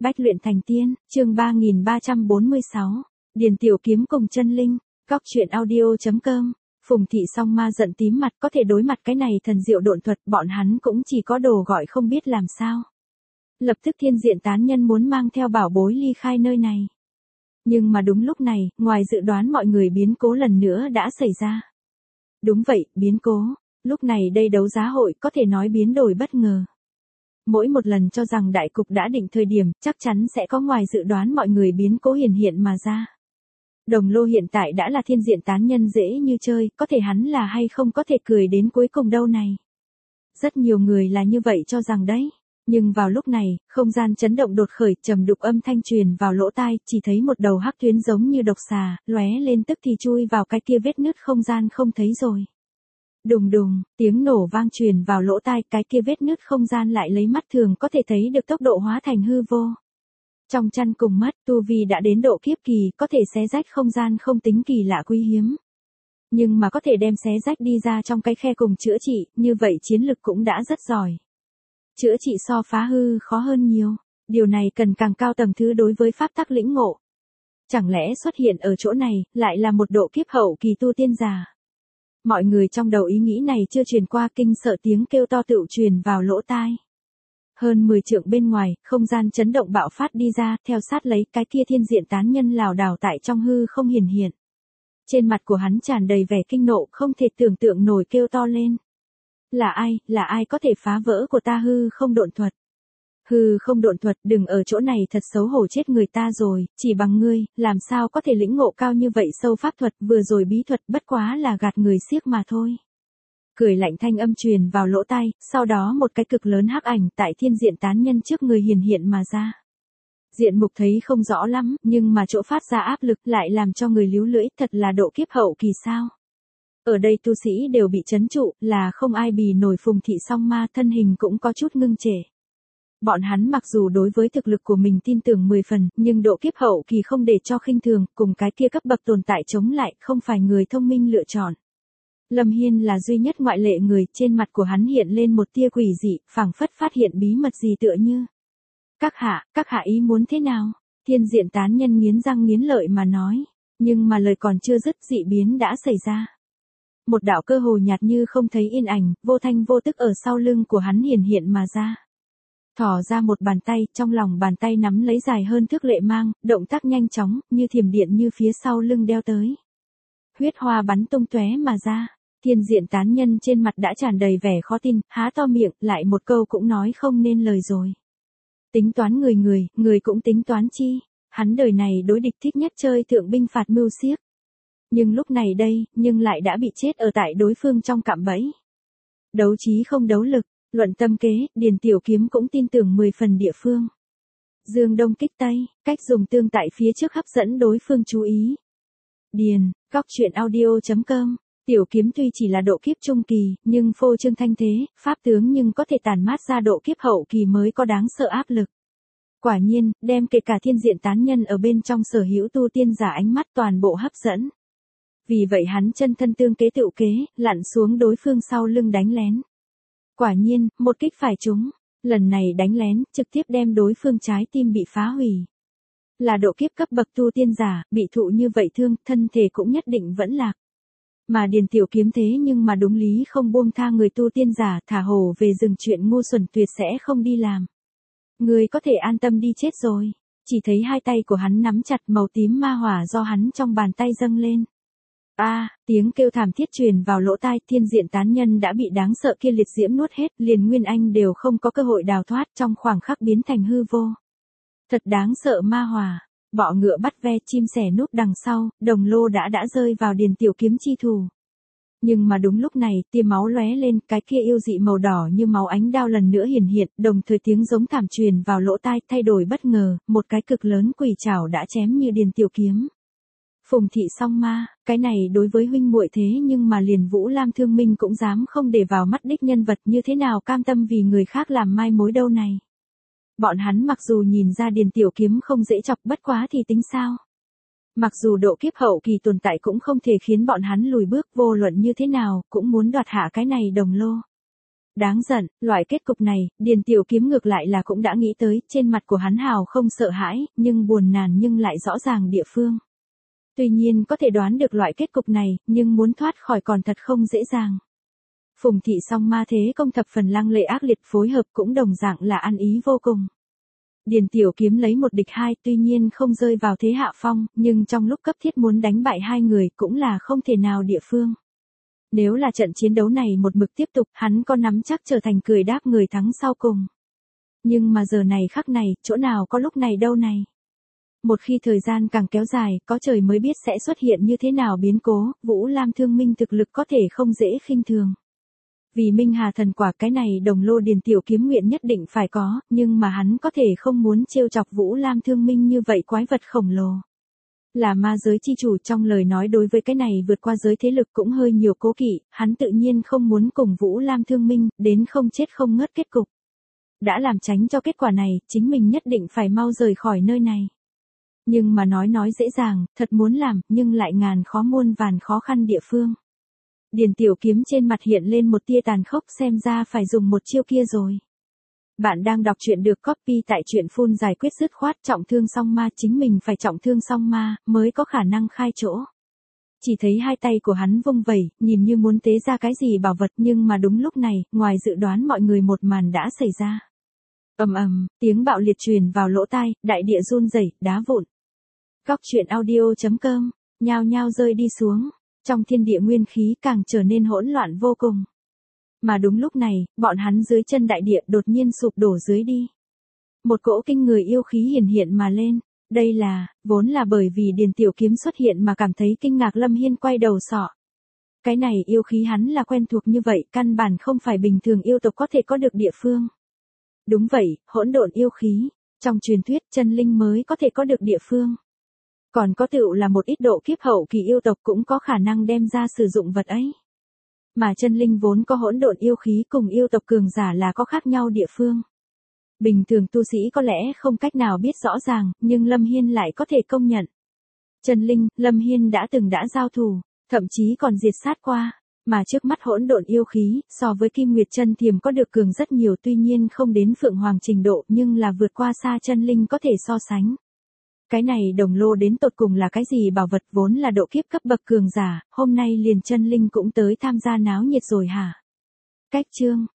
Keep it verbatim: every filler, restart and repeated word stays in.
Bách luyện thành tiên, chương ba nghìn ba trăm bốn mươi sáu. Điền Tiểu Kiếm cùng chân linh, góc truyện audio.com. Phùng Thị Song Ma giận tím mặt, có thể đối mặt cái này thần diệu độn thuật, bọn hắn cũng chỉ có đồ gọi không biết làm sao. Lập tức Thiên Diện tán nhân muốn mang theo bảo bối ly khai nơi này. Nhưng mà đúng lúc này, ngoài dự đoán mọi người biến cố lần nữa đã xảy ra. Đúng vậy, biến cố. Lúc này đây đấu giá hội có thể nói biến đổi bất ngờ. Mỗi một lần cho rằng đại cục đã định thời điểm, chắc chắn sẽ có ngoài dự đoán mọi người biến cố hiển hiện mà ra. Đồng Lô hiện tại đã là Thiên Diện tán nhân dễ như chơi, có thể hắn là hay không có thể cười đến cuối cùng đâu này. Rất nhiều người là như vậy cho rằng đấy. Nhưng vào lúc này, không gian chấn động đột khởi, trầm đục âm thanh truyền vào lỗ tai, chỉ thấy một đầu hắc tuyến giống như độc xà, lóe lên tức thì chui vào cái kia vết nứt không gian không thấy rồi. Đùng đùng, tiếng nổ vang truyền vào lỗ tai, cái kia vết nứt không gian lại lấy mắt thường có thể thấy được tốc độ hóa thành hư vô. Trong chăn cùng mắt, tu vi đã đến độ kiếp kỳ, có thể xé rách không gian không tính kỳ lạ quý hiếm. Nhưng mà có thể đem xé rách đi ra trong cái khe cùng chữa trị, như vậy chiến lực cũng đã rất giỏi. Chữa trị so phá hư khó hơn nhiều, điều này cần càng cao tầng thứ đối với pháp tắc lĩnh ngộ. Chẳng lẽ xuất hiện ở chỗ này, lại là một độ kiếp hậu kỳ tu tiên giả? Mọi người trong đầu ý nghĩ này chưa truyền qua, kinh sợ tiếng kêu to tựu truyền vào lỗ tai. Hơn mười trượng bên ngoài, không gian chấn động bạo phát đi ra, theo sát lấy cái kia Thiên Diện tán nhân lảo đảo tại trong hư không hiển hiện. Trên mặt của hắn tràn đầy vẻ kinh nộ, không thể tưởng tượng nổi kêu to lên. Là ai, là ai có thể phá vỡ của ta hư không độn thuật? Hư không độn thuật, đừng ở chỗ này thật xấu hổ chết người ta rồi, chỉ bằng ngươi, làm sao có thể lĩnh ngộ cao như vậy sâu pháp thuật, vừa rồi bí thuật bất quá là gạt người xiếc mà thôi. Cười lạnh thanh âm truyền vào lỗ tai, sau đó một cái cực lớn hắc ảnh tại Thiên Diện tán nhân trước người hiển hiện mà ra. Diện mục thấy không rõ lắm, nhưng mà chỗ phát ra áp lực lại làm cho người líu lưỡi, thật là độ kiếp hậu kỳ sao. Ở đây tu sĩ đều bị trấn trụ, là không ai bì nổi. Phùng Thị Song Ma thân hình cũng có chút ngưng trệ. Bọn hắn mặc dù đối với thực lực của mình tin tưởng mười phần, nhưng độ kiếp hậu kỳ không để cho khinh thường, cùng cái kia cấp bậc tồn tại chống lại, không phải người thông minh lựa chọn. Lâm Hiên là duy nhất ngoại lệ người, trên mặt của hắn hiện lên một tia quỷ dị, phảng phất phát hiện bí mật gì tựa như. Các hạ, các hạ ý muốn thế nào? Thiên Diện tán nhân nghiến răng nghiến lợi mà nói, nhưng mà lời còn chưa dứt dị biến đã xảy ra. Một đạo cơ hồ nhạt như không thấy yên ảnh, vô thanh vô tức ở sau lưng của hắn hiển hiện mà ra. Thỏ ra một bàn tay, trong lòng bàn tay nắm lấy dài hơn thước lệ mang, động tác nhanh chóng, như thiểm điện như phía sau lưng đeo tới. Huyết hoa bắn tung tóe mà ra, Thiên Diện tán nhân trên mặt đã tràn đầy vẻ khó tin, há to miệng, lại một câu cũng nói không nên lời rồi. Tính toán người người, người cũng tính toán chi, hắn đời này đối địch thích nhất chơi thượng binh phạt mưu xiếc. Nhưng lúc này đây, nhưng lại đã bị chết ở tại đối phương trong cạm bẫy. Đấu trí không đấu lực, luận tâm kế, Điền Tiểu Kiếm cũng tin tưởng mười phần địa phương. Dương Đông kích Tây, cách dùng tương tại phía trước hấp dẫn đối phương chú ý. Điền, góc truyện audio.com, Tiểu Kiếm tuy chỉ là độ kiếp trung kỳ, nhưng phô trương thanh thế, pháp tướng nhưng có thể tản mát ra độ kiếp hậu kỳ mới có đáng sợ áp lực. Quả nhiên, đem kể cả Thiên Diện tán nhân ở bên trong sở hữu tu tiên giả ánh mắt toàn bộ hấp dẫn. Vì vậy hắn chân thân tương kế tựu kế, lặn xuống đối phương sau lưng đánh lén. Quả nhiên, một kích phải trúng, lần này đánh lén, trực tiếp đem đối phương trái tim bị phá hủy. Là độ kiếp cấp bậc tu tiên giả, bị thụ như vậy thương, thân thể cũng nhất định vẫn lạc. Mà Điền Tiểu Kiếm thế nhưng mà đúng lý không buông tha người tu tiên giả, thả hồ về rừng, chuyện ngu xuẩn tuyệt sẽ không đi làm. Người có thể an tâm đi chết rồi. Chỉ thấy hai tay của hắn nắm chặt, màu tím ma hỏa do hắn trong bàn tay dâng lên. A, à, tiếng kêu thảm thiết truyền vào lỗ tai, Thiên Diện tán nhân đã bị đáng sợ kia liệt diễm nuốt hết, liền Nguyên Anh đều không có cơ hội đào thoát, trong khoảng khắc biến thành hư vô. Thật đáng sợ ma hỏa, bọ ngựa bắt ve, chim sẻ núp đằng sau, Đồng Lô đã đã rơi vào Điền Tiểu Kiếm chi thủ. Nhưng mà đúng lúc này, tia máu lóe lên, cái kia yêu dị màu đỏ như máu ánh đao lần nữa hiển hiện, đồng thời tiếng giống thảm truyền vào lỗ tai, thay đổi bất ngờ, một cái cực lớn quỷ trảo đã chém như Điền Tiểu Kiếm. Phùng Thị Song Ma, cái này đối với huynh muội thế nhưng mà liền Vũ Lam Thương Minh cũng dám không để vào mắt đích nhân vật, như thế nào cam tâm vì người khác làm mai mối đâu này. Bọn hắn mặc dù nhìn ra Điền Tiểu Kiếm không dễ chọc, bất quá thì tính sao. Mặc dù độ kiếp hậu kỳ tồn tại cũng không thể khiến bọn hắn lùi bước, vô luận như thế nào, cũng muốn đoạt hạ cái này Đồng Lô. Đáng giận, loại kết cục này, Điền Tiểu Kiếm ngược lại là cũng đã nghĩ tới, trên mặt của hắn hào không sợ hãi, nhưng buồn nản nhưng lại rõ ràng địa phương. Tuy nhiên có thể đoán được loại kết cục này, nhưng muốn thoát khỏi còn thật không dễ dàng. Phùng thị song ma thế công thập phần lăng lệ ác liệt, phối hợp cũng đồng dạng là ăn ý vô cùng. Điền Tiểu Kiếm lấy một địch hai, tuy nhiên không rơi vào thế hạ phong, nhưng trong lúc cấp thiết muốn đánh bại hai người cũng là không thể nào địa phương. Nếu là trận chiến đấu này một mực tiếp tục, hắn có nắm chắc trở thành cười đáp người thắng sau cùng. Nhưng mà giờ này khắc này, chỗ nào có lúc này đâu này. Một khi thời gian càng kéo dài, có trời mới biết sẽ xuất hiện như thế nào biến cố, Vũ Lam Thương Minh thực lực có thể không dễ khinh thường. Vì Minh Hà thần quả cái này đồng lô Điền Tiểu Kiếm nguyện nhất định phải có, nhưng mà hắn có thể không muốn trêu chọc Vũ Lam Thương Minh như vậy quái vật khổng lồ. Là ma giới chi chủ trong lời nói đối với cái này vượt qua giới thế lực cũng hơi nhiều cố kỵ, hắn tự nhiên không muốn cùng Vũ Lam Thương Minh, đến không chết không ngớt kết cục. Đã làm tránh cho kết quả này, chính mình nhất định phải mau rời khỏi nơi này. Nhưng mà nói nói dễ dàng, thật muốn làm, nhưng lại ngàn khó muôn vàn khó khăn địa phương. Điền Tiểu Kiếm trên mặt hiện lên một tia tàn khốc, xem ra phải dùng một chiêu kia rồi. Bạn đang đọc truyện được copy tại truyện phun giải quyết dứt khoát, trọng thương song ma, chính mình phải trọng thương song ma, mới có khả năng khai chỗ. Chỉ thấy hai tay của hắn vung vẩy, nhìn như muốn tế ra cái gì bảo vật, nhưng mà đúng lúc này, ngoài dự đoán mọi người một màn đã xảy ra. Ầm ầm, tiếng bạo liệt truyền vào lỗ tai, đại địa run rẩy, đá vụn. Góc truyện audio chấm com, nhao nhao rơi đi xuống, trong thiên địa nguyên khí càng trở nên hỗn loạn vô cùng. Mà đúng lúc này, bọn hắn dưới chân đại địa đột nhiên sụp đổ dưới đi. Một cỗ kinh người yêu khí hiển hiện mà lên, đây là, vốn là bởi vì Điền Tiểu Kiếm xuất hiện mà cảm thấy kinh ngạc Lâm Hiên quay đầu sọ. Cái này yêu khí hắn là quen thuộc như vậy, căn bản không phải bình thường yêu tộc có thể có được địa phương. Đúng vậy, hỗn độn yêu khí, trong truyền thuyết chân linh mới có thể có được địa phương. Còn có tựu là một ít độ kiếp hậu kỳ yêu tộc cũng có khả năng đem ra sử dụng vật ấy. Mà chân linh vốn có hỗn độn yêu khí cùng yêu tộc cường giả là có khác nhau địa phương. Bình thường tu sĩ có lẽ không cách nào biết rõ ràng, nhưng Lâm Hiên lại có thể công nhận. Chân linh, Lâm Hiên đã từng đã giao thủ, thậm chí còn diệt sát qua, mà trước mắt hỗn độn yêu khí, so với Kim Nguyệt Chân Thiềm có được cường rất nhiều, tuy nhiên không đến Phượng Hoàng trình độ, nhưng là vượt qua xa chân linh có thể so sánh. Cái này đồng lô đến tột cùng là cái gì bảo vật, vốn là độ kiếp cấp bậc cường giả, hôm nay liền chân linh cũng tới tham gia náo nhiệt rồi hả? Cách chương